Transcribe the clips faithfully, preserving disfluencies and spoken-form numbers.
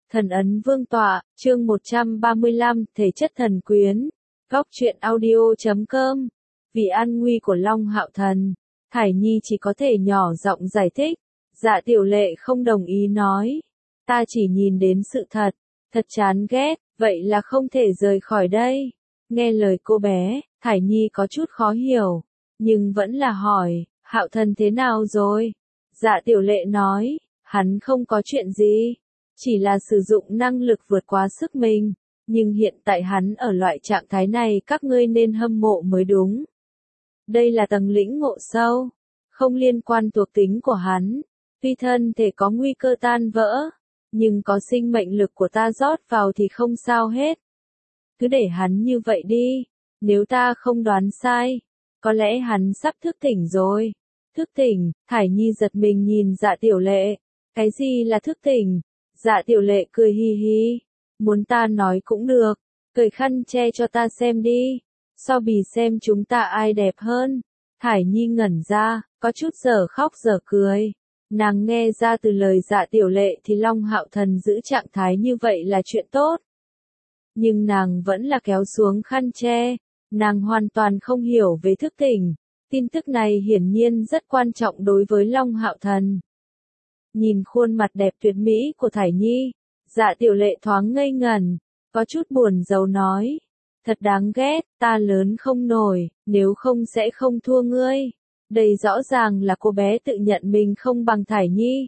Thần ấn vương tọa, chương một trăm ba mươi lăm, thể chất thần quyến. Góc truyện audio chấm com. Vì an nguy của Long Hạo Thần, Thải Nhi chỉ có thể nhỏ giọng giải thích. Dạ Tiểu Lệ không đồng ý nói. Ta chỉ nhìn đến sự thật, thật chán ghét, vậy là không thể rời khỏi đây. Nghe lời cô bé, Thải Nhi có chút khó hiểu, nhưng vẫn là hỏi, Hạo Thần thế nào rồi? Dạ Tiểu Lệ nói, hắn không có chuyện gì. Chỉ là sử dụng năng lực vượt quá sức mình, nhưng hiện tại hắn ở loại trạng thái này các ngươi nên hâm mộ mới đúng. Đây là tầng lĩnh ngộ sâu, không liên quan thuộc tính của hắn, tuy thân thể có nguy cơ tan vỡ, nhưng có sinh mệnh lực của ta rót vào thì không sao hết. Cứ để hắn như vậy đi, nếu ta không đoán sai, có lẽ hắn sắp thức tỉnh rồi. Thức tỉnh, Thải Nhi giật mình nhìn Dạ Tiểu Lệ, cái gì là thức tỉnh? Dạ Tiểu Lệ cười hi hi, muốn ta nói cũng được, cởi khăn che cho ta xem đi, so bì xem chúng ta ai đẹp hơn. Thải Nhi ngẩn ra, có chút giờ khóc giờ cười, nàng nghe ra từ lời Dạ Tiểu Lệ thì Long Hạo Thần giữ trạng thái như vậy là chuyện tốt. Nhưng nàng vẫn là kéo xuống khăn che, nàng hoàn toàn không hiểu về thức tỉnh, tin tức này hiển nhiên rất quan trọng đối với Long Hạo Thần. Nhìn khuôn mặt đẹp tuyệt mỹ của Thải Nhi, Dạ Tiểu Lệ thoáng ngây ngẩn, có chút buồn rầu nói, thật đáng ghét, ta lớn không nổi, nếu không sẽ không thua ngươi. Đây rõ ràng là cô bé tự nhận mình không bằng Thải Nhi.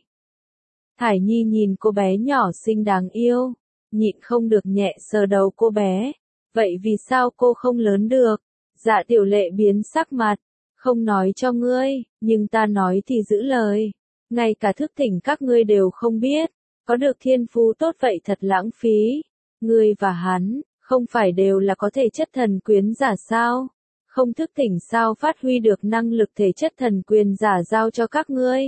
Thải Nhi nhìn cô bé nhỏ xinh đáng yêu, nhịn không được nhẹ sờ đầu cô bé, vậy vì sao cô không lớn được? Dạ Tiểu Lệ biến sắc mặt, không nói cho ngươi, nhưng ta nói thì giữ lời. Ngay cả thức tỉnh các ngươi đều không biết, có được thiên phú tốt vậy thật lãng phí. Ngươi và hắn, không phải đều là có thể chất thần quyến giả sao? Không thức tỉnh sao phát huy được năng lực thể chất thần quyền giả giao cho các ngươi?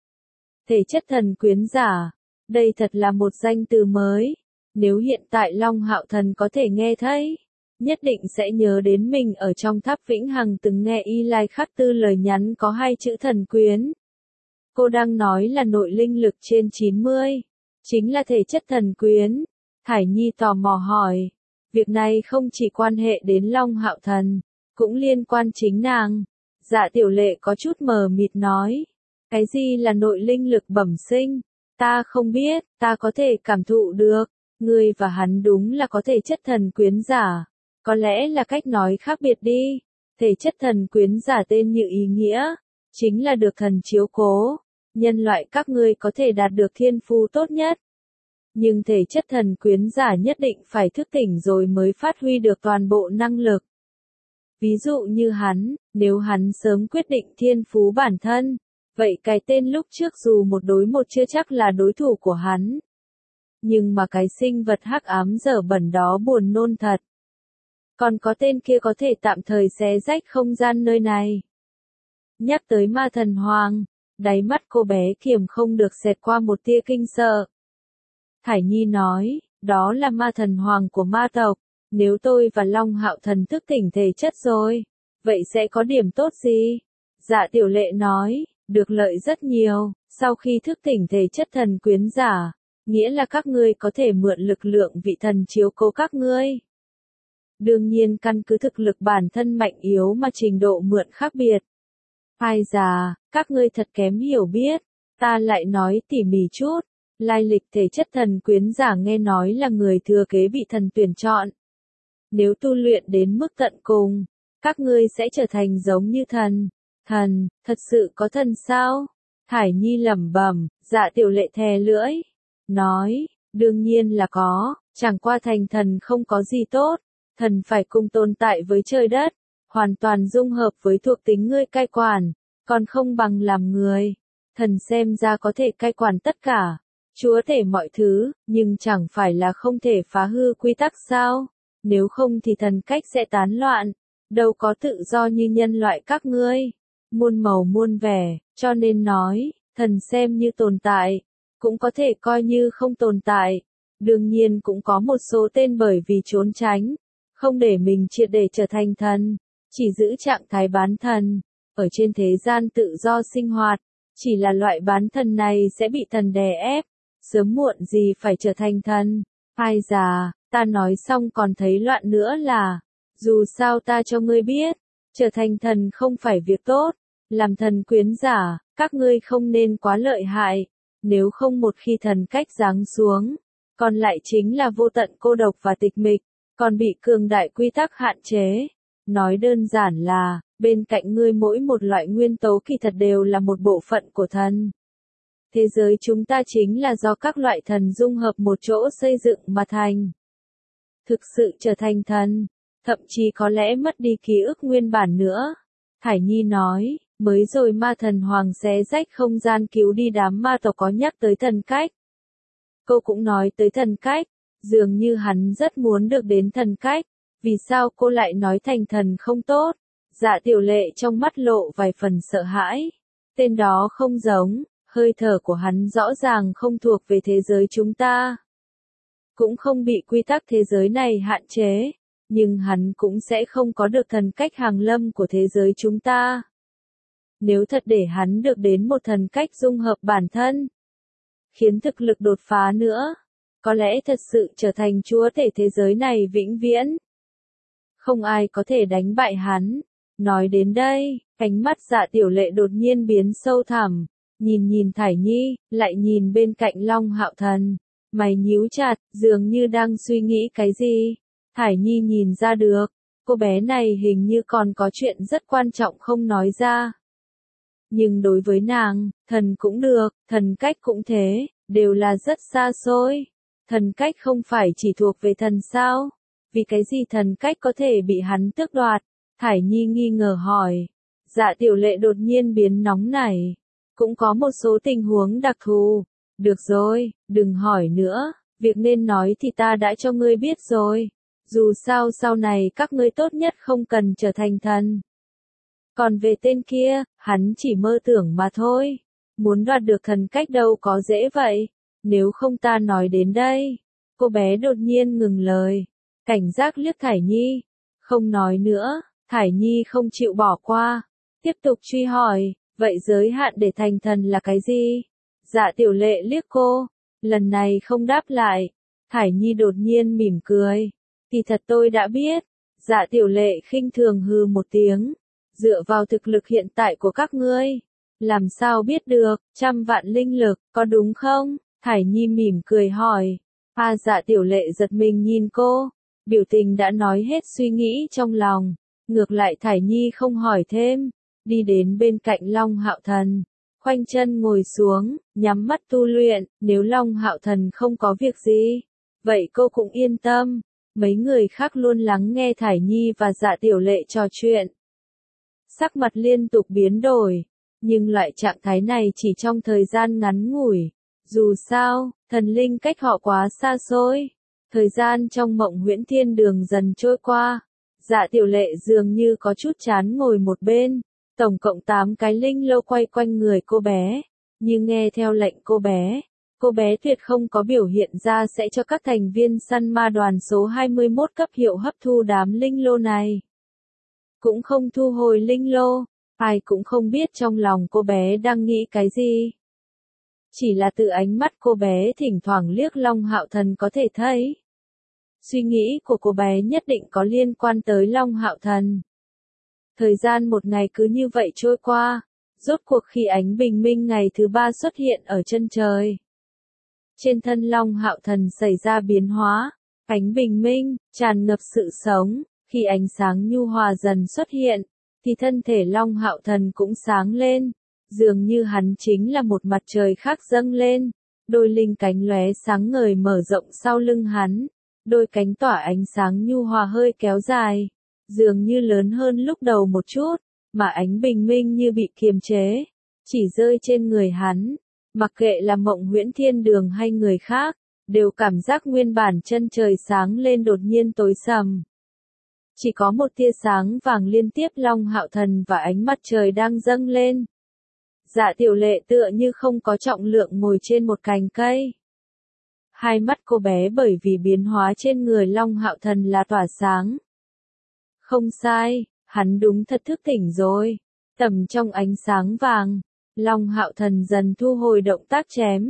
Thể chất thần quyến giả, đây thật là một danh từ mới. Nếu hiện tại Long Hạo Thần có thể nghe thấy, nhất định sẽ nhớ đến mình ở trong tháp Vĩnh Hằng từng nghe Y Lai Khắc Tư lời nhắn có hai chữ thần quyến. Cô đang nói là nội linh lực trên chín mươi, chính là thể chất thần quyến. Thải Nhi tò mò hỏi, việc này không chỉ quan hệ đến Long Hạo Thần, cũng liên quan chính nàng. Dạ Tiểu Lệ có chút mờ mịt nói, cái gì là nội linh lực bẩm sinh? Ta không biết, ta có thể cảm thụ được, ngươi và hắn đúng là có thể chất thần quyến giả, có lẽ là cách nói khác biệt đi. Thể chất thần quyến giả tên như ý nghĩa, chính là được thần chiếu cố. Nhân loại các ngươi có thể đạt được thiên phú tốt nhất. Nhưng thể chất thần quyến giả nhất định phải thức tỉnh rồi mới phát huy được toàn bộ năng lực. Ví dụ như hắn, nếu hắn sớm quyết định thiên phú bản thân, vậy cái tên lúc trước dù một đối một chưa chắc là đối thủ của hắn. Nhưng mà cái sinh vật hắc ám dở bẩn đó buồn nôn thật. Còn có tên kia có thể tạm thời xé rách không gian nơi này. Nhắc tới ma thần hoàng, đáy mắt cô bé kiềm không được xẹt qua một tia kinh sợ. Thải Nhi nói, đó là ma thần hoàng của ma tộc, nếu tôi và Long Hạo Thần thức tỉnh thể chất rồi, vậy sẽ có điểm tốt gì? Dạ Tiểu Lệ nói, được lợi rất nhiều, sau khi thức tỉnh thể chất thần quyến giả, nghĩa là các ngươi có thể mượn lực lượng vị thần chiếu cố các ngươi. Đương nhiên căn cứ thực lực bản thân mạnh yếu mà trình độ mượn khác biệt. Ai già, các ngươi thật kém hiểu biết, ta lại nói tỉ mỉ chút, lai lịch thể chất thần quyến giả nghe nói là người thừa kế bị thần tuyển chọn. Nếu tu luyện đến mức tận cùng, các ngươi sẽ trở thành giống như thần. Thần, thật sự có thần sao? Thải Nhi lẩm bẩm, Dạ Tiểu Lệ thè lưỡi, nói, đương nhiên là có, chẳng qua thành thần không có gì tốt, thần phải cùng tồn tại với trời đất, hoàn toàn dung hợp với thuộc tính ngươi cai quản, còn không bằng làm người. Thần xem ra có thể cai quản tất cả, chúa tể mọi thứ, nhưng chẳng phải là không thể phá hư quy tắc sao? Nếu không thì thần cách sẽ tán loạn, đâu có tự do như nhân loại các ngươi, muôn màu muôn vẻ, cho nên nói, thần xem như tồn tại, cũng có thể coi như không tồn tại. Đương nhiên cũng có một số tên bởi vì trốn tránh, không để mình triệt để trở thành thần, chỉ giữ trạng thái bán thần, ở trên thế gian tự do sinh hoạt, chỉ là loại bán thần này sẽ bị thần đè ép, sớm muộn gì phải trở thành thần. Ai già, ta nói xong còn thấy loạn nữa là, dù sao ta cho ngươi biết, trở thành thần không phải việc tốt, làm thần quyến giả, các ngươi không nên quá lợi hại, nếu không một khi thần cách giáng xuống, còn lại chính là vô tận cô độc và tịch mịch, còn bị cường đại quy tắc hạn chế. Nói đơn giản là, bên cạnh ngươi mỗi một loại nguyên tố kỳ thật đều là một bộ phận của thần. Thế giới chúng ta chính là do các loại thần dung hợp một chỗ xây dựng mà thành. Thực sự trở thành thần, thậm chí có lẽ mất đi ký ức nguyên bản nữa. Thải Nhi nói, mới rồi ma thần hoàng xé rách không gian cứu đi đám ma tộc có nhắc tới thần cách. Cô cũng nói tới thần cách, dường như hắn rất muốn được đến thần cách, vì sao cô lại nói thành thần không tốt? Dạ Tiểu Lệ trong mắt lộ vài phần sợ hãi. Tên đó không giống, hơi thở của hắn rõ ràng không thuộc về thế giới chúng ta. Cũng không bị quy tắc thế giới này hạn chế, nhưng hắn cũng sẽ không có được thần cách hàng lâm của thế giới chúng ta. Nếu thật để hắn được đến một thần cách dung hợp bản thân, khiến thực lực đột phá nữa, có lẽ thật sự trở thành chúa tể thế giới này vĩnh viễn. Không ai có thể đánh bại hắn. Nói đến đây, ánh mắt Dạ Tiểu Lệ đột nhiên biến sâu thẳm, nhìn nhìn Thải Nhi, lại nhìn bên cạnh Long Hạo Thần, mày nhíu chặt, dường như đang suy nghĩ cái gì. Thải Nhi nhìn ra được, cô bé này hình như còn có chuyện rất quan trọng không nói ra. Nhưng đối với nàng, thần cũng được, thần cách cũng thế, đều là rất xa xôi. Thần cách không phải chỉ thuộc về thần sao? Vì cái gì thần cách có thể bị hắn tước đoạt? Thải Nhi nghi ngờ hỏi. Dạ Tiểu Lệ đột nhiên biến nóng nảy. Cũng có một số tình huống đặc thù. Được rồi, đừng hỏi nữa, việc nên nói thì ta đã cho ngươi biết rồi. Dù sao sau này các ngươi tốt nhất không cần trở thành thần. Còn về tên kia, hắn chỉ mơ tưởng mà thôi. Muốn đoạt được thần cách đâu có dễ vậy. Nếu không ta nói đến đây. Cô bé đột nhiên ngừng lời. Cảnh giác liếc Thải Nhi. Không nói nữa, Thải Nhi không chịu bỏ qua. Tiếp tục truy hỏi, vậy giới hạn để thành thần là cái gì? Dạ Tiểu Lệ liếc cô. Lần này không đáp lại. Thải Nhi đột nhiên mỉm cười. Thì thật tôi đã biết. Dạ Tiểu Lệ khinh thường hừ một tiếng. Dựa vào thực lực hiện tại của các ngươi, làm sao biết được, trăm vạn linh lực, có đúng không? Thải Nhi mỉm cười hỏi. A Dạ Tiểu Lệ giật mình nhìn cô, biểu tình đã nói hết suy nghĩ trong lòng. Ngược lại Thải Nhi không hỏi thêm, đi đến bên cạnh Long Hạo Thần, khoanh chân ngồi xuống, nhắm mắt tu luyện. Nếu Long Hạo Thần không có việc gì, vậy cô cũng yên tâm. Mấy người khác luôn lắng nghe Thải Nhi và Dạ Tiểu Lệ trò chuyện. Sắc mặt liên tục biến đổi, nhưng loại trạng thái này chỉ trong thời gian ngắn ngủi. Dù sao, thần linh cách họ quá xa xôi. Thời gian trong mộng huyễn thiên đường dần trôi qua. Dạ Tiểu Lệ dường như có chút chán ngồi một bên. Tổng cộng tám cái linh lô quay quanh người cô bé. Nhưng nghe theo lệnh cô bé, cô bé tuyệt không có biểu hiện ra sẽ cho các thành viên săn ma đoàn số hai mươi mốt cấp hiệu hấp thu đám linh lô này. Cũng không thu hồi linh lô, ai cũng không biết trong lòng cô bé đang nghĩ cái gì. Chỉ là từ ánh mắt cô bé thỉnh thoảng liếc Long Hạo Thần có thể thấy. Suy nghĩ của cô bé nhất định có liên quan tới Long Hạo Thần. Thời gian một ngày cứ như vậy trôi qua, rốt cuộc khi ánh bình minh ngày thứ ba xuất hiện ở chân trời. Trên thân Long Hạo Thần xảy ra biến hóa, ánh bình minh, tràn ngập sự sống. Khi ánh sáng nhu hòa dần xuất hiện, thì thân thể Long Hạo Thần cũng sáng lên, dường như hắn chính là một mặt trời khác dâng lên, đôi linh cánh lóe sáng ngời mở rộng sau lưng hắn, đôi cánh tỏa ánh sáng nhu hòa hơi kéo dài, dường như lớn hơn lúc đầu một chút, mà ánh bình minh như bị kiềm chế, chỉ rơi trên người hắn, mặc kệ là mộng huyễn thiên đường hay người khác, đều cảm giác nguyên bản chân trời sáng lên đột nhiên tối sầm. Chỉ có một tia sáng vàng liên tiếp Long Hạo Thần và ánh mặt trời đang dâng lên. Dạ Tiểu Lệ tựa như không có trọng lượng ngồi trên một cành cây. Hai mắt cô bé bởi vì biến hóa trên người Long Hạo Thần là tỏa sáng. Không sai, hắn đúng thật thức tỉnh rồi. Tầm trong ánh sáng vàng, Long Hạo Thần dần thu hồi động tác chém.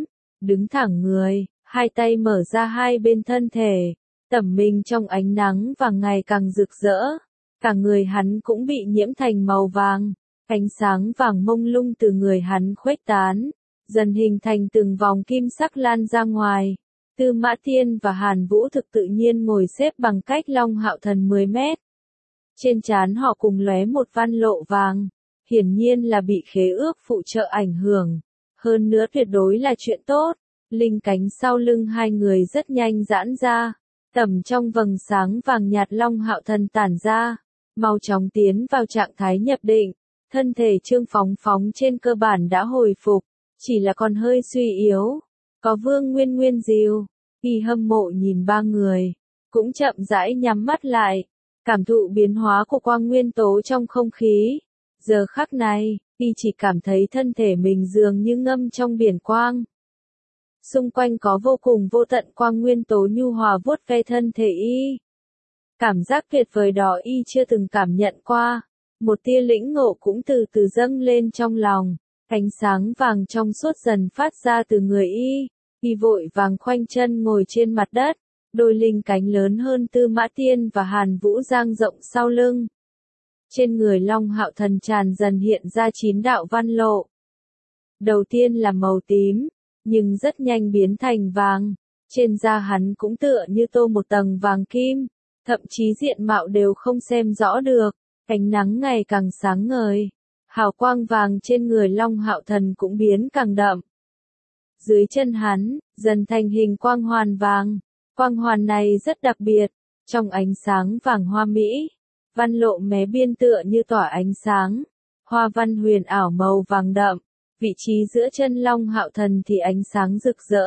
đứng thẳng người, hai tay mở ra hai bên thân thể, tẩm mình trong ánh nắng và ngày càng rực rỡ. Cả người hắn cũng bị nhiễm thành màu vàng, ánh sáng vàng mông lung từ người hắn khuếch tán, dần hình thành từng vòng kim sắc lan ra ngoài. Tư Mã Thiên và Hàn Vũ Thực tự nhiên ngồi xếp bằng cách Long Hạo Thần mười mét. Trên trán họ cùng lóe một văn lộ vàng, hiển nhiên là bị khế ước phụ trợ ảnh hưởng, hơn nữa tuyệt đối là chuyện tốt. Linh cánh sau lưng hai người rất nhanh giãn ra, tầm trong vầng sáng vàng nhạt Long Hạo Thần tản ra, mau chóng tiến vào trạng thái nhập định, thân thể Trương Phóng Phóng trên cơ bản đã hồi phục, chỉ là còn hơi suy yếu. Có Vương Nguyên Nguyên dìu, y hâm mộ nhìn ba người, cũng chậm rãi nhắm mắt lại, cảm thụ biến hóa của quang nguyên tố trong không khí. Giờ khắc này, y chỉ cảm thấy thân thể mình dường như ngâm trong biển quang. Xung quanh có vô cùng vô tận quang nguyên tố nhu hòa vuốt ve thân thể y. Cảm giác tuyệt vời đó y chưa từng cảm nhận qua. Một tia lĩnh ngộ cũng từ từ dâng lên trong lòng. Ánh sáng vàng trong suốt dần phát ra từ người y. Y vội vàng khoanh chân ngồi trên mặt đất. Đôi linh cánh lớn hơn Tư Mã Tiên và Hàn Vũ dang rộng sau lưng. Trên người Long Hạo Thần tràn dần hiện ra chín đạo văn lộ. Đầu tiên là màu tím, nhưng rất nhanh biến thành vàng. Trên da hắn cũng tựa như tô một tầng vàng kim, thậm chí diện mạo đều không xem rõ được. Ánh nắng ngày càng sáng ngời, hào quang vàng trên người Long Hạo Thần cũng biến càng đậm. Dưới chân hắn, dần thành hình quang hoàn vàng. Quang hoàn này rất đặc biệt, trong ánh sáng vàng hoa mỹ, văn lộ mé biên tựa như tỏa ánh sáng, hoa văn huyền ảo màu vàng đậm, vị trí giữa chân Long Hạo Thần thì ánh sáng rực rỡ.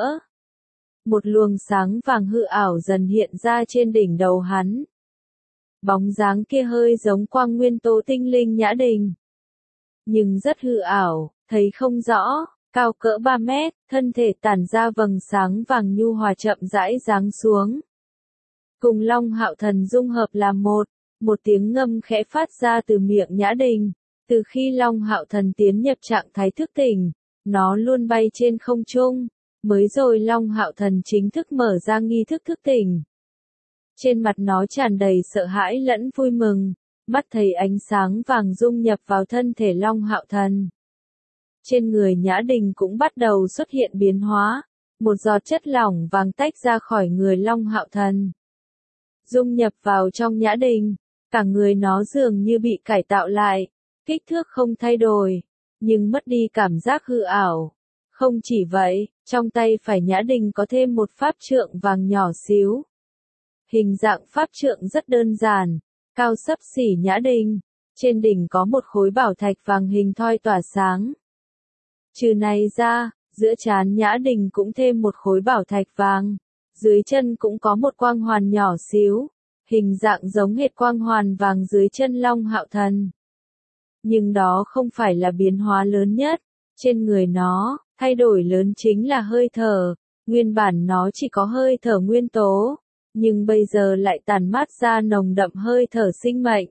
Một luồng sáng vàng hư ảo dần hiện ra trên đỉnh đầu hắn. Bóng dáng kia hơi giống quang nguyên tố tinh linh Nhã Đình, nhưng rất hư ảo, thấy không rõ. Cao cỡ ba mét, thân thể tản ra vầng sáng vàng nhu hòa chậm rãi giáng xuống. Cùng Long Hạo Thần dung hợp là một, một tiếng ngâm khẽ phát ra từ miệng Nhã Đình. Từ khi Long Hạo Thần tiến nhập trạng thái thức tỉnh, nó luôn bay trên không trung, mới rồi Long Hạo Thần chính thức mở ra nghi thức thức tỉnh. Trên mặt nó tràn đầy sợ hãi lẫn vui mừng, mắt thấy ánh sáng vàng dung nhập vào thân thể Long Hạo Thần. Trên người Nhã Đình cũng bắt đầu xuất hiện biến hóa, một giọt chất lỏng vàng tách ra khỏi người Long Hạo Thần, dung nhập vào trong Nhã Đình, cả người nó dường như bị cải tạo lại, kích thước không thay đổi, nhưng mất đi cảm giác hư ảo. Không chỉ vậy, trong tay phải Nhã Đình có thêm một pháp trượng vàng nhỏ xíu. Hình dạng pháp trượng rất đơn giản, cao xấp xỉ Nhã Đình, trên đỉnh có một khối bảo thạch vàng hình thoi tỏa sáng. Trừ này ra, giữa trán Nhã Đình cũng thêm một khối bảo thạch vàng, dưới chân cũng có một quang hoàn nhỏ xíu, hình dạng giống hệt quang hoàn vàng dưới chân Long Hạo Thần. Nhưng đó không phải là biến hóa lớn nhất, trên người nó, thay đổi lớn chính là hơi thở, nguyên bản nó chỉ có hơi thở nguyên tố, nhưng bây giờ lại tản mát ra nồng đậm hơi thở sinh mệnh.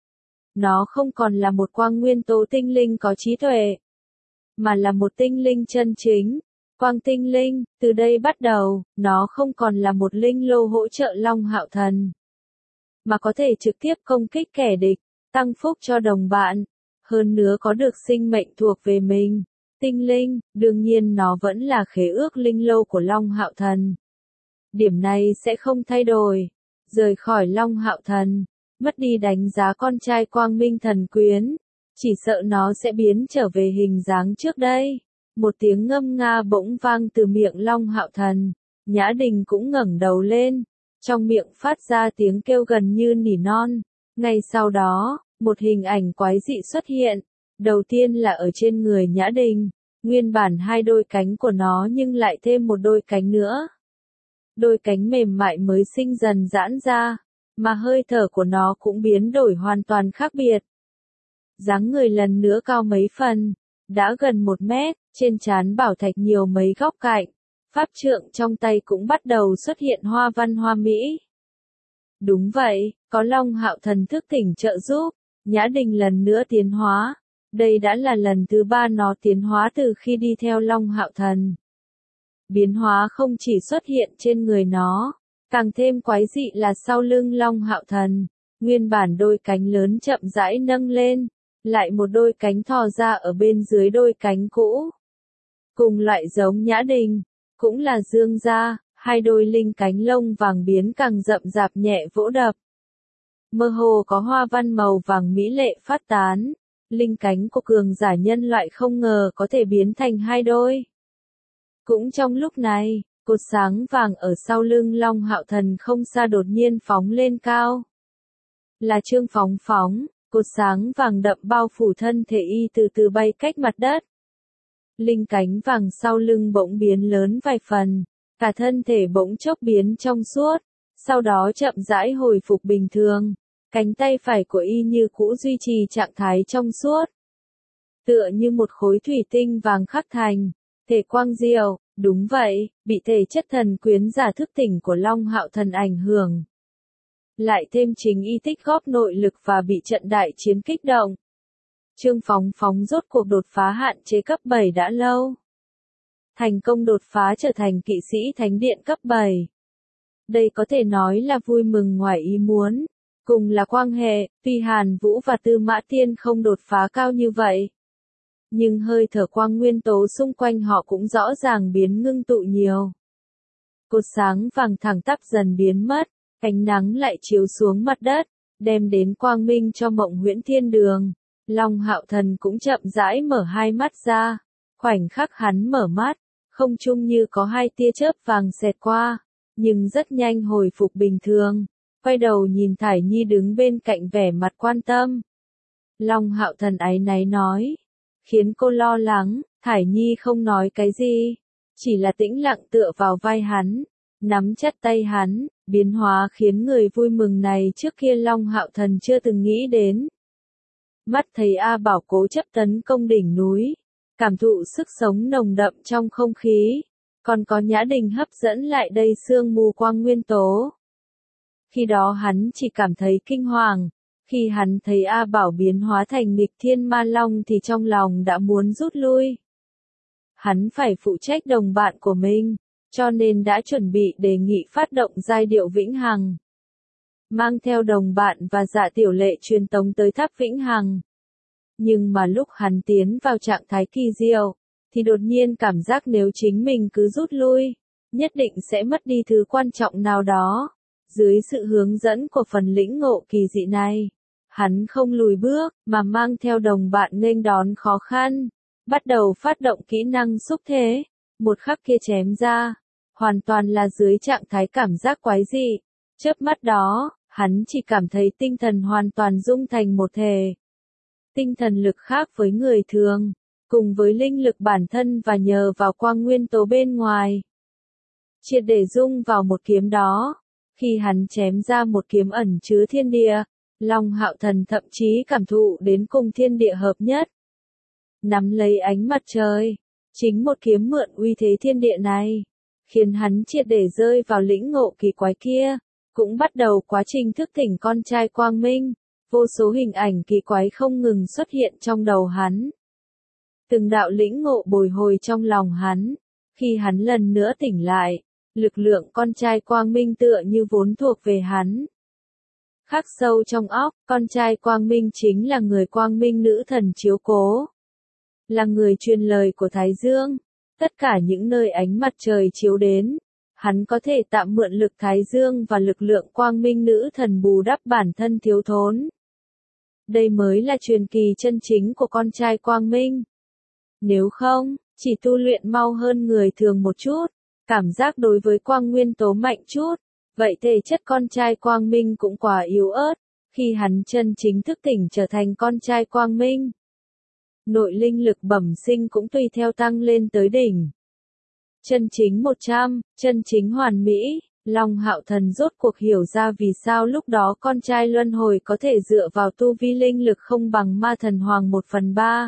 Nó không còn là một quang nguyên tố tinh linh có trí tuệ, mà là một tinh linh chân chính. Quang tinh linh, từ đây bắt đầu, nó không còn là một linh lô hỗ trợ Long Hạo Thần, mà có thể trực tiếp công kích kẻ địch, tăng phúc cho đồng bạn, hơn nữa có được sinh mệnh thuộc về mình. Tinh linh, đương nhiên nó vẫn là khế ước linh lô của Long Hạo Thần. Điểm này sẽ không thay đổi. Rời khỏi Long Hạo Thần, mất đi đánh giá con trai Quang Minh Thần Quyến, chỉ sợ nó sẽ biến trở về hình dáng trước đây. Một tiếng ngâm nga bỗng vang từ miệng Long Hạo Thần, Nhã Đình cũng ngẩng đầu lên, trong miệng phát ra tiếng kêu gần như nỉ non. Ngay sau đó, một hình ảnh quái dị xuất hiện, đầu tiên là ở trên người Nhã Đình, nguyên bản hai đôi cánh của nó nhưng lại thêm một đôi cánh nữa. Đôi cánh mềm mại mới sinh dần giãn ra, mà hơi thở của nó cũng biến đổi hoàn toàn khác biệt. Dáng người lần nữa cao mấy phần, đã gần một mét, trên trán bảo thạch nhiều mấy góc cạnh, pháp trượng trong tay cũng bắt đầu xuất hiện hoa văn hoa mỹ. Đúng vậy, có Long Hạo Thần thức tỉnh trợ giúp, Nhã Đình lần nữa tiến hóa. Đây đã là lần thứ ba nó tiến hóa từ khi đi theo Long Hạo Thần. Biến hóa không chỉ xuất hiện trên người nó, càng thêm quái dị là sau lưng Long Hạo Thần, nguyên bản đôi cánh lớn chậm rãi nâng lên, lại một đôi cánh thò ra ở bên dưới đôi cánh cũ. Cùng loại giống Nhã Đình, cũng là dương gia, hai đôi linh cánh lông vàng biến càng rậm rạp nhẹ vỗ đập. Mơ hồ có hoa văn màu vàng mỹ lệ phát tán, linh cánh của cường giả nhân loại không ngờ có thể biến thành hai đôi. Cũng trong lúc này, cột sáng vàng ở sau lưng Long Hạo Thần không xa đột nhiên phóng lên cao. Là Trương Phóng Phóng, cột sáng vàng đậm bao phủ thân thể y từ từ bay cách mặt đất. Linh cánh vàng sau lưng bỗng biến lớn vài phần, cả thân thể bỗng chốc biến trong suốt, sau đó chậm rãi hồi phục bình thường, cánh tay phải của y như cũ duy trì trạng thái trong suốt. Tựa như một khối thủy tinh vàng khắc thành, thể quang diệu, đúng vậy, bị thể chất thần quyến giả thức tỉnh của Long Hạo Thần ảnh hưởng. Lại thêm chính y tích góp nội lực và bị trận đại chiến kích động. Trương Phóng Phóng rốt cuộc đột phá hạn chế cấp bảy đã lâu. Thành công đột phá trở thành kỵ sĩ thánh điện cấp bảy. Đây có thể nói là vui mừng ngoài ý muốn. Cùng là quang hệ, tuy Hàn Vũ và Tư Mã Tiên không đột phá cao như vậy. Nhưng hơi thở quang nguyên tố xung quanh họ cũng rõ ràng biến ngưng tụ nhiều. Cột sáng vàng thẳng tắp dần biến mất, ánh nắng lại chiếu xuống mặt đất, đem đến quang minh cho Mộng Huyễn Thiên Đường. Long Hạo Thần cũng chậm rãi mở hai mắt ra, khoảnh khắc hắn mở mắt, không trung như có hai tia chớp vàng xẹt qua, nhưng rất nhanh hồi phục bình thường, quay đầu nhìn Thải Nhi đứng bên cạnh vẻ mặt quan tâm. Long Hạo Thần áy náy nói, khiến cô lo lắng, Thải Nhi không nói cái gì, chỉ là tĩnh lặng tựa vào vai hắn, nắm chặt tay hắn, biến hóa khiến người vui mừng này trước kia Long Hạo Thần chưa từng nghĩ đến. Mắt thấy A Bảo cố chấp tấn công đỉnh núi, cảm thụ sức sống nồng đậm trong không khí, còn có Nhã Đình hấp dẫn lại đây sương mù quang nguyên tố. Khi đó hắn chỉ cảm thấy kinh hoàng, khi hắn thấy A Bảo biến hóa thành nghịch thiên ma long thì trong lòng đã muốn rút lui. Hắn phải phụ trách đồng bạn của mình, cho nên đã chuẩn bị đề nghị phát động giai điệu Vĩnh Hằng. Mang theo đồng bạn và Dạ Tiểu Lệ truyền tống tới tháp Vĩnh Hằng. Nhưng mà lúc hắn tiến vào trạng thái kỳ diệu, thì đột nhiên cảm giác nếu chính mình cứ rút lui, nhất định sẽ mất đi thứ quan trọng nào đó. Dưới sự hướng dẫn của phần lĩnh ngộ kỳ dị này, hắn không lùi bước, mà mang theo đồng bạn nghênh đón khó khăn, bắt đầu phát động kỹ năng xúc thế, một khắc kia chém ra, hoàn toàn là dưới trạng thái cảm giác quái dị. Chớp mắt đó, hắn chỉ cảm thấy tinh thần hoàn toàn dung thành một thể. Tinh thần lực khác với người thường, cùng với linh lực bản thân và nhờ vào quang nguyên tố bên ngoài. Triệt để dung vào một kiếm đó, khi hắn chém ra một kiếm ẩn chứa thiên địa, Long Hạo Thần thậm chí cảm thụ đến cùng thiên địa hợp nhất. Nắm lấy ánh mặt trời, chính một kiếm mượn uy thế thiên địa này, khiến hắn triệt để rơi vào lĩnh ngộ kỳ quái kia, cũng bắt đầu quá trình thức tỉnh con trai quang minh, vô số hình ảnh kỳ quái không ngừng xuất hiện trong đầu hắn. Từng đạo lĩnh ngộ bồi hồi trong lòng hắn, khi hắn lần nữa tỉnh lại, lực lượng con trai quang minh tựa như vốn thuộc về hắn. Khắc sâu trong óc, con trai quang minh chính là người quang minh nữ thần chiếu cố. Là người truyền lời của Thái Dương, tất cả những nơi ánh mặt trời chiếu đến, hắn có thể tạm mượn lực Thái Dương và lực lượng quang minh nữ thần bù đắp bản thân thiếu thốn. Đây mới là truyền kỳ chân chính của con trai quang minh. Nếu không, chỉ tu luyện mau hơn người thường một chút, cảm giác đối với quang nguyên tố mạnh chút, vậy thể chất con trai quang minh cũng quá yếu ớt, khi hắn chân chính thức tỉnh trở thành con trai quang minh. Nội linh lực bẩm sinh cũng tùy theo tăng lên tới đỉnh. Chân chính một trăm, chân chính hoàn mỹ, Long Hạo Thần rốt cuộc hiểu ra vì sao lúc đó con trai luân hồi có thể dựa vào tu vi linh lực không bằng ma thần hoàng một phần ba.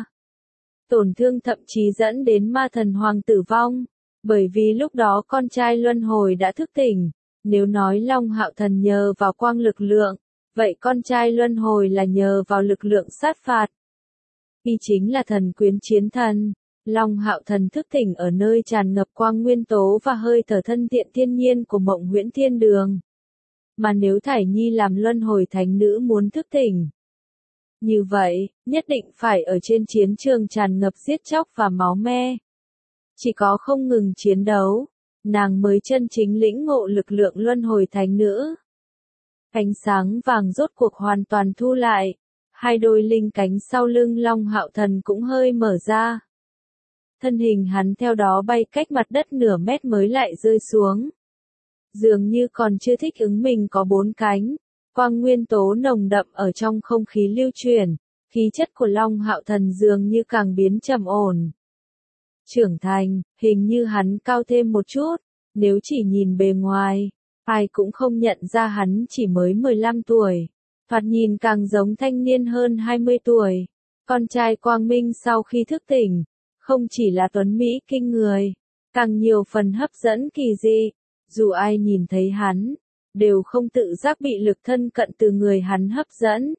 Tổn thương thậm chí dẫn đến ma thần hoàng tử vong, bởi vì lúc đó con trai luân hồi đã thức tỉnh. Nếu nói Long Hạo Thần nhờ vào quang lực lượng, vậy con trai luân hồi là nhờ vào lực lượng sát phạt. Y chính là thần quyến chiến thần, Long Hạo Thần thức tỉnh ở nơi tràn ngập quang nguyên tố và hơi thở thân thiện thiên nhiên của Mộng Huyễn Thiên Đường. Mà nếu Thải Nhi làm luân hồi thánh nữ muốn thức tỉnh, như vậy, nhất định phải ở trên chiến trường tràn ngập giết chóc và máu me. Chỉ có không ngừng chiến đấu, nàng mới chân chính lĩnh ngộ lực lượng luân hồi thánh nữ. Ánh sáng vàng rốt cuộc hoàn toàn thu lại, hai đôi linh cánh sau lưng Long Hạo Thần cũng hơi mở ra. Thân hình hắn theo đó bay cách mặt đất nửa mét mới lại rơi xuống. Dường như còn chưa thích ứng mình có bốn cánh, quang nguyên tố nồng đậm ở trong không khí lưu chuyển, khí chất của Long Hạo Thần dường như càng biến trầm ổn. Trưởng thành, hình như hắn cao thêm một chút, nếu chỉ nhìn bề ngoài, ai cũng không nhận ra hắn chỉ mới mười lăm tuổi, thoạt nhìn càng giống thanh niên hơn hai mươi tuổi. Con trai Quang Minh sau khi thức tỉnh, không chỉ là tuấn mỹ kinh người, càng nhiều phần hấp dẫn kỳ dị, dù ai nhìn thấy hắn, đều không tự giác bị lực thân cận từ người hắn hấp dẫn.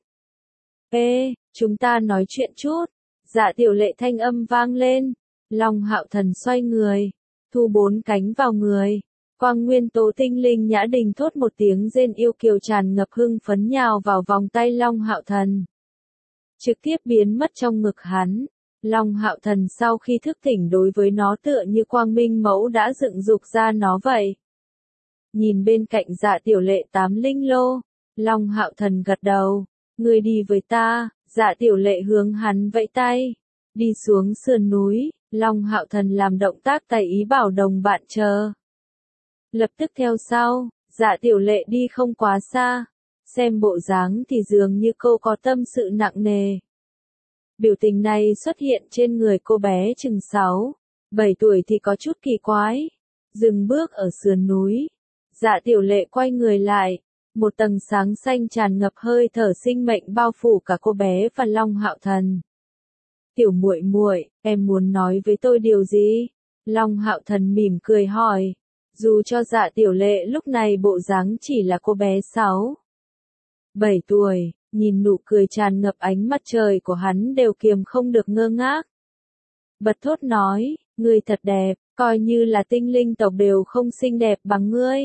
Ê, chúng ta nói chuyện chút, Dạ Tiểu Lệ thanh âm vang lên, Long Hạo Thần xoay người, thu bốn cánh vào người, quang nguyên tố tinh linh Nhã Đình thốt một tiếng rên yêu kiều tràn ngập hưng phấn nhào vào vòng tay Long Hạo Thần. Trực tiếp biến mất trong ngực hắn. Long Hạo Thần sau khi thức tỉnh đối với nó tựa như quang minh mẫu đã dựng dục ra nó vậy. Nhìn bên cạnh Dạ Tiểu Lệ tám linh lô, Long Hạo Thần gật đầu, người đi với ta. Dạ Tiểu Lệ hướng hắn vẫy tay, đi xuống sườn núi. Long Hạo Thần làm động tác tày ý bảo đồng bạn chờ. Lập tức theo sau, Dạ Tiểu Lệ đi không quá xa, xem bộ dáng thì dường như cô có tâm sự nặng nề. Biểu tình này xuất hiện trên người cô bé chừng sáu, bảy tuổi thì có chút kỳ quái. Dừng bước ở sườn núi, Dạ Tiểu Lệ quay người lại, một tầng sáng xanh tràn ngập hơi thở sinh mệnh bao phủ cả cô bé và Long Hạo Thần. Tiểu muội muội, em muốn nói với tôi điều gì? Long Hạo Thần mỉm cười hỏi, dù cho Dạ Tiểu Lệ lúc này bộ dáng chỉ là cô bé sáu, bảy tuổi, nhìn nụ cười tràn ngập ánh mắt trời của hắn đều kiềm không được ngơ ngác. Bật thốt nói, ngươi thật đẹp, coi như là tinh linh tộc đều không xinh đẹp bằng ngươi.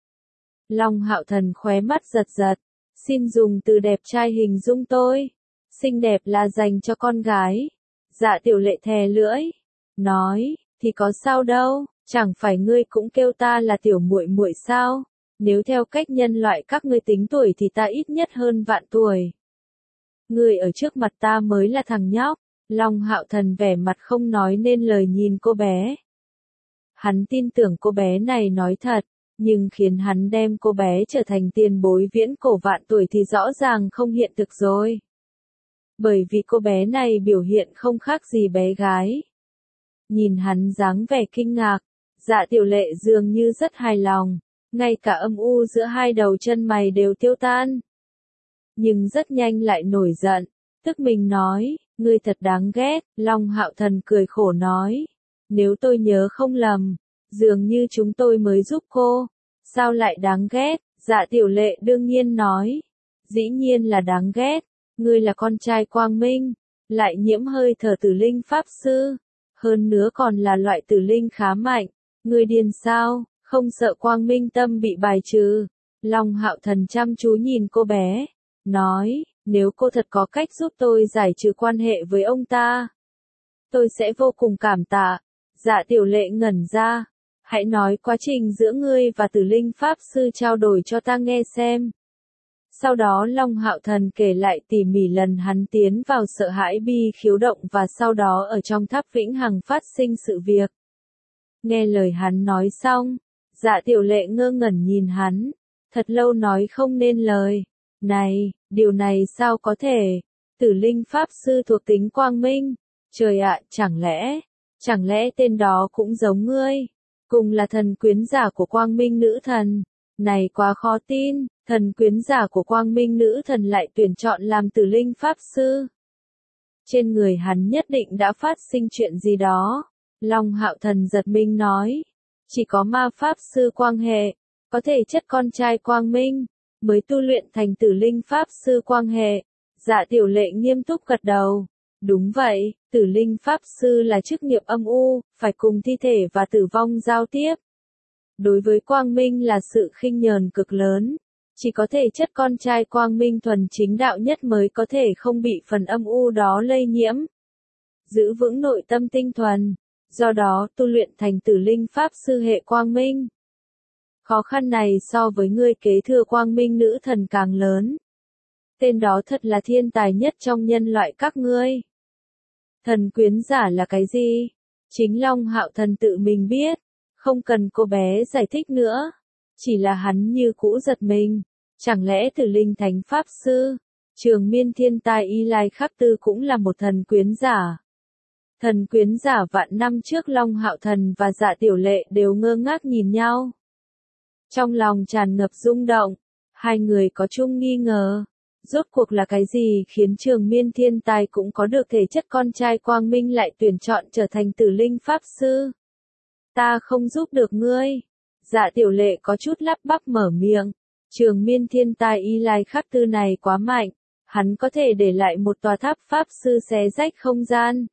Long Hạo Thần khóe mắt giật giật, xin dùng từ đẹp trai hình dung tôi, xinh đẹp là dành cho con gái. Dạ Tiểu Lệ thè lưỡi, nói, thì có sao đâu, chẳng phải ngươi cũng kêu ta là tiểu muội muội sao? Nếu theo cách nhân loại các ngươi tính tuổi thì ta ít nhất hơn vạn tuổi. Ngươi ở trước mặt ta mới là thằng nhóc. Long Hạo Thần vẻ mặt không nói nên lời nhìn cô bé. Hắn tin tưởng cô bé này nói thật, nhưng khiến hắn đem cô bé trở thành tiền bối viễn cổ vạn tuổi thì rõ ràng không hiện thực rồi. Bởi vì cô bé này biểu hiện không khác gì bé gái. Nhìn hắn dáng vẻ kinh ngạc, Dạ Tiểu Lệ dường như rất hài lòng, ngay cả âm u giữa hai đầu chân mày đều tiêu tan. Nhưng rất nhanh lại nổi giận, tức mình nói, ngươi thật đáng ghét. Long Hạo Thần cười khổ nói, nếu tôi nhớ không lầm, dường như chúng tôi mới giúp cô, sao lại đáng ghét? Dạ Tiểu Lệ đương nhiên nói, dĩ nhiên là đáng ghét, ngươi là con trai Quang Minh, lại nhiễm hơi thở tử linh pháp sư, hơn nữa còn là loại tử linh khá mạnh, ngươi điên sao, không sợ Quang Minh tâm bị bài trừ. Long Hạo Thần chăm chú nhìn cô bé, nói, nếu cô thật có cách giúp tôi giải trừ quan hệ với ông ta, tôi sẽ vô cùng cảm tạ. Dạ Tiểu Lệ ngẩn ra, hãy nói quá trình giữa ngươi và tử linh pháp sư trao đổi cho ta nghe xem. Sau đó Long Hạo Thần kể lại tỉ mỉ lần hắn tiến vào sợ hãi bi khiếu động và sau đó ở trong tháp vĩnh hằng phát sinh sự việc. Nghe lời hắn nói xong, Dạ Tiểu Lệ ngơ ngẩn nhìn hắn, thật lâu nói không nên lời. Này, điều này sao có thể? Tử linh pháp sư thuộc tính Quang Minh. Trời ạ, chẳng lẽ, chẳng lẽ tên đó cũng giống ngươi? Cùng là thần quyến giả của Quang Minh nữ thần. Này quá khó tin, thần quyến giả của Quang Minh nữ thần lại tuyển chọn làm tử linh pháp sư. Trên người hắn nhất định đã phát sinh chuyện gì đó. Long Hạo Thần giật mình nói, chỉ có ma pháp sư quang hệ, có thể chất con trai Quang Minh, mới tu luyện thành tử linh pháp sư quang hệ. Dạ Tiểu Lệ nghiêm túc gật đầu, Đúng vậy, tử linh pháp sư là chức nghiệp âm u, phải cùng thi thể và tử vong giao tiếp. Đối với quang minh là sự khinh nhờn cực lớn. Chỉ có thể chất con trai quang minh thuần chính đạo nhất mới có thể không bị phần âm u đó lây nhiễm. Giữ vững nội tâm tinh thuần. Do đó tu luyện thành tử linh pháp sư hệ quang minh. Khó khăn này so với ngươi kế thừa quang minh nữ thần càng lớn. Tên đó thật là thiên tài nhất trong nhân loại các ngươi. Thần quyến giả là cái gì? Chính Long Hạo Thần tự mình biết. Không cần cô bé giải thích nữa. Chỉ là hắn như cũ giật mình. Chẳng lẽ tử linh thánh pháp sư, trường miên thiên tài Y Lai Khắc Tư cũng là một thần quyến giả? Thần quyến giả vạn năm trước Long Hạo Thần và Dạ Tiểu Lệ đều ngơ ngác nhìn nhau. Trong lòng tràn ngập rung động, hai người có chung nghi ngờ. Rốt cuộc là cái gì khiến trường miên thiên tài cũng có được thể chất con trai quang minh lại tuyển chọn trở thành tử linh pháp sư? Ta không giúp được ngươi. Dạ Tiểu Lệ có chút lắp bắp mở miệng. Trường miên thiên tài Y Lai Khắc Tư này quá mạnh. Hắn có thể để lại một tòa tháp pháp sư xé rách không gian.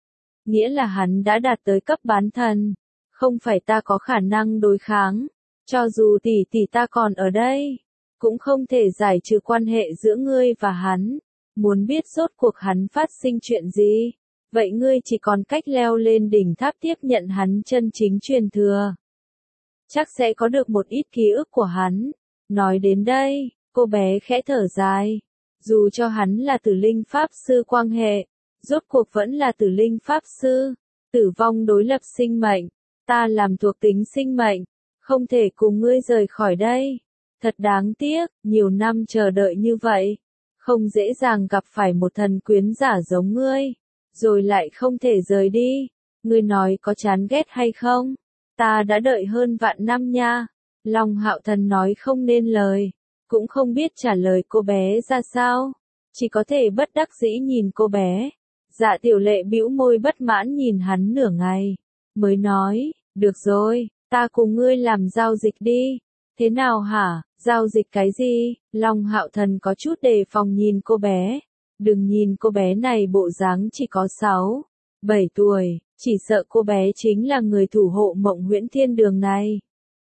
Nghĩa là hắn đã đạt tới cấp bán thần. Không phải ta có khả năng đối kháng. Cho dù tỷ tỷ ta còn ở đây, cũng không thể giải trừ quan hệ giữa ngươi và hắn. Muốn biết rốt cuộc hắn phát sinh chuyện gì? Vậy ngươi chỉ còn cách leo lên đỉnh tháp tiếp nhận hắn chân chính truyền thừa. Chắc sẽ có được một ít ký ức của hắn. Nói đến đây, cô bé khẽ thở dài. Dù cho hắn là tử linh pháp sư quang hệ, rốt cuộc vẫn là tử linh pháp sư. Tử vong đối lập sinh mệnh. Ta làm thuộc tính sinh mệnh. Không thể cùng ngươi rời khỏi đây. Thật đáng tiếc, nhiều năm chờ đợi như vậy. Không dễ dàng gặp phải một thần quyến giả giống ngươi. Rồi lại không thể rời đi. Ngươi nói có chán ghét hay không? Ta đã đợi hơn vạn năm nha. Long Hạo Thần nói không nên lời. Cũng không biết trả lời cô bé ra sao. Chỉ có thể bất đắc dĩ nhìn cô bé. Dạ Tiểu Lệ bĩu môi bất mãn nhìn hắn nửa ngày. Mới nói, được rồi, ta cùng ngươi làm giao dịch đi. Thế nào hả? Giao dịch cái gì? Long Hạo Thần có chút đề phòng nhìn cô bé. Đừng nhìn cô bé này bộ dáng chỉ có sáu, bảy tuổi, chỉ sợ cô bé chính là người thủ hộ Mộng Huyễn Thiên Đường này.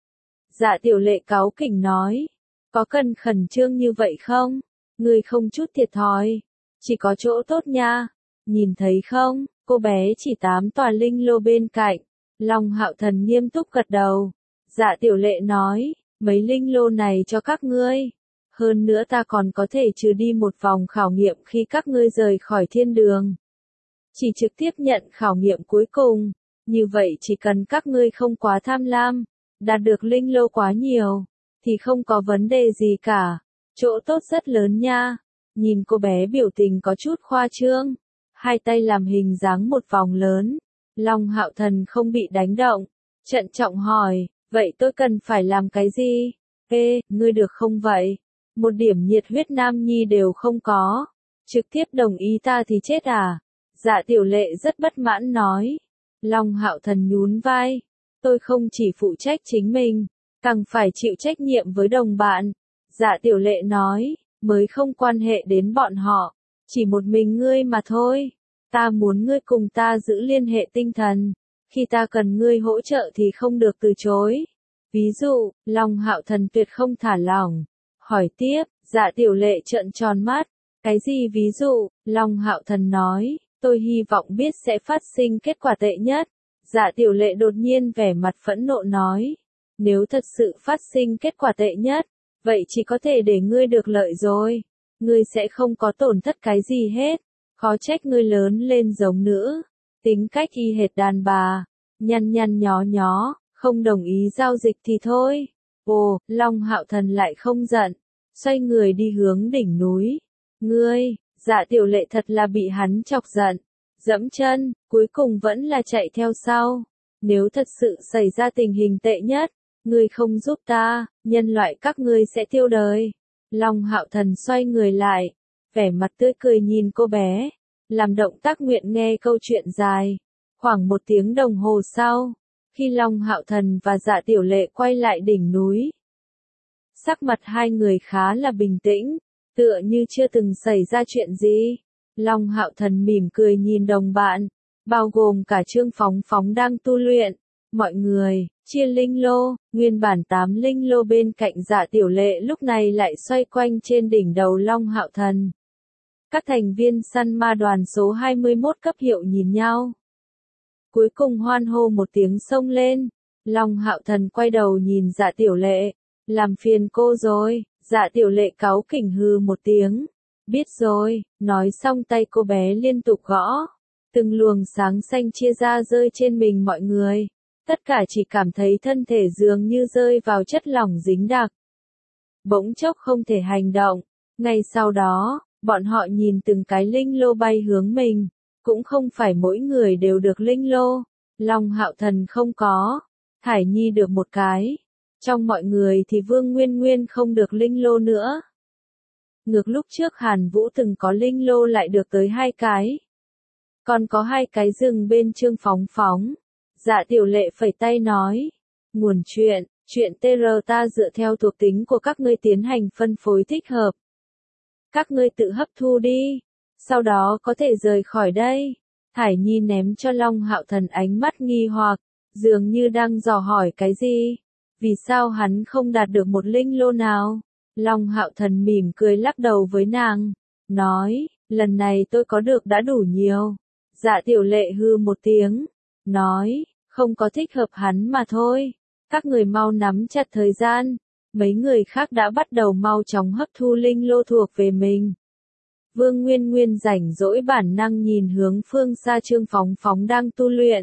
Dạ Tiểu Lệ cáu kỉnh nói, có cần khẩn trương như vậy không? Người không chút thiệt thòi, chỉ có chỗ tốt nha. Nhìn thấy không, cô bé chỉ tám tòa linh lô bên cạnh. Long Hạo Thần nghiêm túc gật đầu. Dạ Tiểu Lệ nói, mấy linh lô này cho các ngươi. Hơn nữa ta còn có thể trừ đi một vòng khảo nghiệm khi các ngươi rời khỏi thiên đường. Chỉ trực tiếp nhận khảo nghiệm cuối cùng. Như vậy chỉ cần các ngươi không quá tham lam, đạt được linh lô quá nhiều, thì không có vấn đề gì cả. Chỗ tốt rất lớn nha. Nhìn cô bé biểu tình có chút khoa trương. Hai tay làm hình dáng một vòng lớn. Long Hạo Thần không bị đánh động. Trân trọng hỏi, vậy tôi cần phải làm cái gì? Ê, ngươi được không vậy? Một điểm nhiệt huyết nam nhi đều không có. Trực tiếp đồng ý ta thì chết à? Dạ Tiểu Lệ rất bất mãn nói. Long Hạo Thần nhún vai. Tôi không chỉ phụ trách chính mình, càng phải chịu trách nhiệm với đồng bạn. Dạ Tiểu Lệ nói, mới không quan hệ đến bọn họ. Chỉ một mình ngươi mà thôi. Ta muốn ngươi cùng ta giữ liên hệ tinh thần. Khi ta cần ngươi hỗ trợ thì không được từ chối. Ví dụ, Long Hạo Thần tuyệt không thả lỏng. Hỏi tiếp, Dạ Tiểu Lệ trợn tròn mắt. Cái gì ví dụ? Long Hạo Thần nói, tôi hy vọng biết sẽ phát sinh kết quả tệ nhất. Dạ Tiểu Lệ đột nhiên vẻ mặt phẫn nộ nói. Nếu thật sự phát sinh kết quả tệ nhất, vậy chỉ có thể để ngươi được lợi rồi. Ngươi sẽ không có tổn thất cái gì hết. Khó trách ngươi lớn lên giống nữ. Tính cách y hệt đàn bà. Nhăn nhăn nhó nhó, không đồng ý giao dịch thì thôi. Ồ, Long Hạo Thần lại không giận. Xoay người đi hướng đỉnh núi. Ngươi, Dạ Tiểu Lệ thật là bị hắn chọc giận. Dẫm chân, cuối cùng vẫn là chạy theo sau. Nếu thật sự xảy ra tình hình tệ nhất, ngươi không giúp ta, nhân loại các ngươi sẽ tiêu đời. Long Hạo Thần xoay người lại, vẻ mặt tươi cười nhìn cô bé, làm động tác nguyện nghe câu chuyện dài. Khoảng một tiếng đồng hồ sau, khi Long Hạo Thần và Dạ Tiểu Lệ quay lại đỉnh núi, sắc mặt hai người khá là bình tĩnh, tựa như chưa từng xảy ra chuyện gì. Long Hạo Thần mỉm cười nhìn đồng bạn, bao gồm cả Trương Phóng Phóng đang tu luyện. Mọi người, chia linh lô, nguyên bản tám linh lô bên cạnh Dạ Tiểu Lệ lúc này lại xoay quanh trên đỉnh đầu Long Hạo Thần. Các thành viên săn ma đoàn số hai mươi mốt cấp hiệu nhìn nhau. Cuối cùng hoan hô một tiếng xông lên. Long Hạo Thần quay đầu nhìn Dạ Tiểu Lệ. Làm phiền cô rồi. Dạ Tiểu Lệ cáu kỉnh hừ một tiếng. Biết rồi, nói xong tay cô bé liên tục gõ. Từng luồng sáng xanh chia ra rơi trên mình mọi người. Tất cả chỉ cảm thấy thân thể dường như rơi vào chất lỏng dính đặc. Bỗng chốc không thể hành động. Ngay sau đó, bọn họ nhìn từng cái linh lô bay hướng mình. Cũng không phải mỗi người đều được linh lô. Long Hạo Thần không có. Thải Nhi được một cái. Trong mọi người thì Vương Nguyên Nguyên không được linh lô nữa. Ngược lúc trước Hàn Vũ từng có linh lô lại được tới hai cái. Còn có hai cái rừng bên Trương Phóng Phóng. Dạ Tiểu Lệ phẩy tay nói. Nguồn chuyện, chuyện tê rờ ta dựa theo thuộc tính của các ngươi tiến hành phân phối thích hợp. Các ngươi tự hấp thu đi. Sau đó có thể rời khỏi đây. Thải Nhi ném cho Long Hạo Thần ánh mắt nghi hoặc. Dường như đang dò hỏi cái gì. Vì sao hắn không đạt được một linh lô nào? Long Hạo Thần mỉm cười lắc đầu với nàng. Nói, lần này tôi có được đã đủ nhiều. Dạ Tiểu Lệ hư một tiếng. Nói, không có thích hợp hắn mà thôi. Các người mau nắm chặt thời gian. Mấy người khác đã bắt đầu mau chóng hấp thu linh lô thuộc về mình. Vương Nguyên Nguyên rảnh rỗi bản năng nhìn hướng phương xa Trương Phóng Phóng đang tu luyện.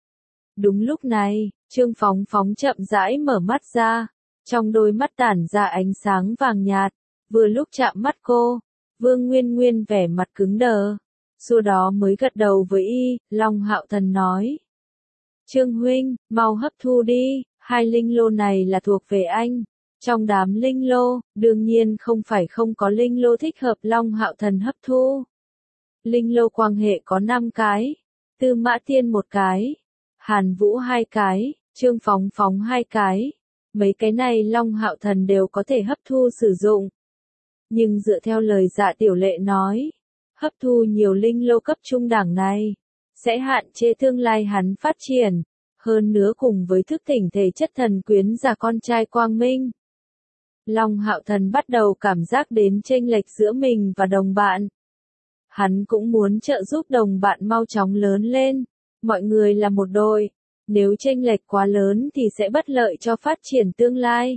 Đúng lúc này, Trương Phóng Phóng chậm rãi mở mắt ra. Trong đôi mắt tản ra ánh sáng vàng nhạt. Vừa lúc chạm mắt cô, Vương Nguyên Nguyên vẻ mặt cứng đờ. Sau đó mới gật đầu với y, Long Hạo Thần nói. Trương huynh, mau hấp thu đi, hai linh lô này là thuộc về anh. Trong đám linh lô, đương nhiên không phải không có linh lô thích hợp Long Hạo Thần hấp thu. Linh lô quang hệ có năm cái, Tư Mã Tiên một cái, Hàn Vũ hai cái, Trương Phóng Phóng hai cái. Mấy cái này Long Hạo Thần đều có thể hấp thu sử dụng. Nhưng dựa theo lời Dạ Tiểu Lệ nói, hấp thu nhiều linh lô cấp trung đẳng này, sẽ hạn chế tương lai hắn phát triển. Hơn nữa cùng với thức tỉnh thể chất thần quyến giả con trai Quang Minh. Long Hạo Thần bắt đầu cảm giác đến chênh lệch giữa mình và đồng bạn. Hắn cũng muốn trợ giúp đồng bạn mau chóng lớn lên. Mọi người là một đội. Nếu chênh lệch quá lớn thì sẽ bất lợi cho phát triển tương lai.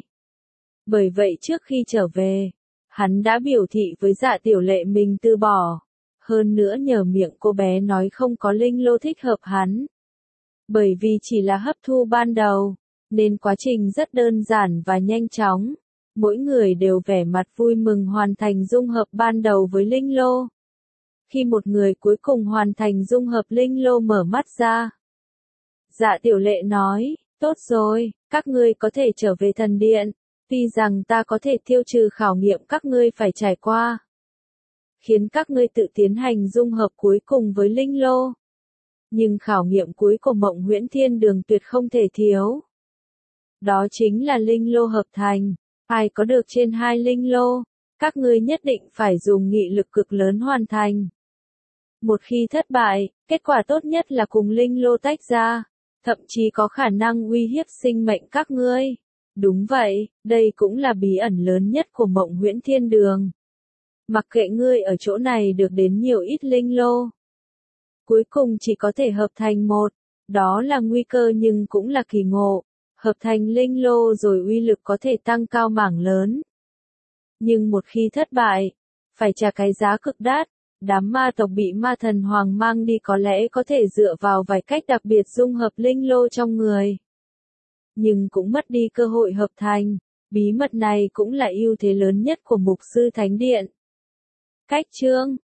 Bởi vậy trước khi trở về, hắn đã biểu thị với Dạ Tiểu Lệ mình từ bỏ. Hơn nữa nhờ miệng cô bé nói không có linh lô thích hợp hắn. Bởi vì chỉ là hấp thu ban đầu, nên quá trình rất đơn giản và nhanh chóng. Mỗi người đều vẻ mặt vui mừng hoàn thành dung hợp ban đầu với linh lô. Khi một người cuối cùng hoàn thành dung hợp linh lô mở mắt ra. Dạ Tiểu Lệ nói, tốt rồi, các ngươi có thể trở về thần điện. Tuy rằng ta có thể tiêu trừ khảo nghiệm các ngươi phải trải qua. Khiến các ngươi tự tiến hành dung hợp cuối cùng với linh lô. Nhưng khảo nghiệm cuối của Mộng Huyễn Thiên Đường tuyệt không thể thiếu. Đó chính là linh lô hợp thành. Ai có được trên hai linh lô, các ngươi nhất định phải dùng nghị lực cực lớn hoàn thành. Một khi thất bại, kết quả tốt nhất là cùng linh lô tách ra, thậm chí có khả năng uy hiếp sinh mệnh các ngươi. Đúng vậy, đây cũng là bí ẩn lớn nhất của Mộng Huyễn Thiên Đường. Mặc kệ ngươi ở chỗ này được đến nhiều ít linh lô. Cuối cùng chỉ có thể hợp thành một, đó là nguy cơ nhưng cũng là kỳ ngộ. Hợp thành linh lô rồi uy lực có thể tăng cao mảng lớn. Nhưng một khi thất bại, phải trả cái giá cực đắt. Đám ma tộc bị ma thần hoàng mang đi có lẽ có thể dựa vào vài cách đặc biệt dung hợp linh lô trong người. Nhưng cũng mất đi cơ hội hợp thành. Bí mật này cũng là ưu thế lớn nhất của Mục Sư Thánh Điện. Cách chương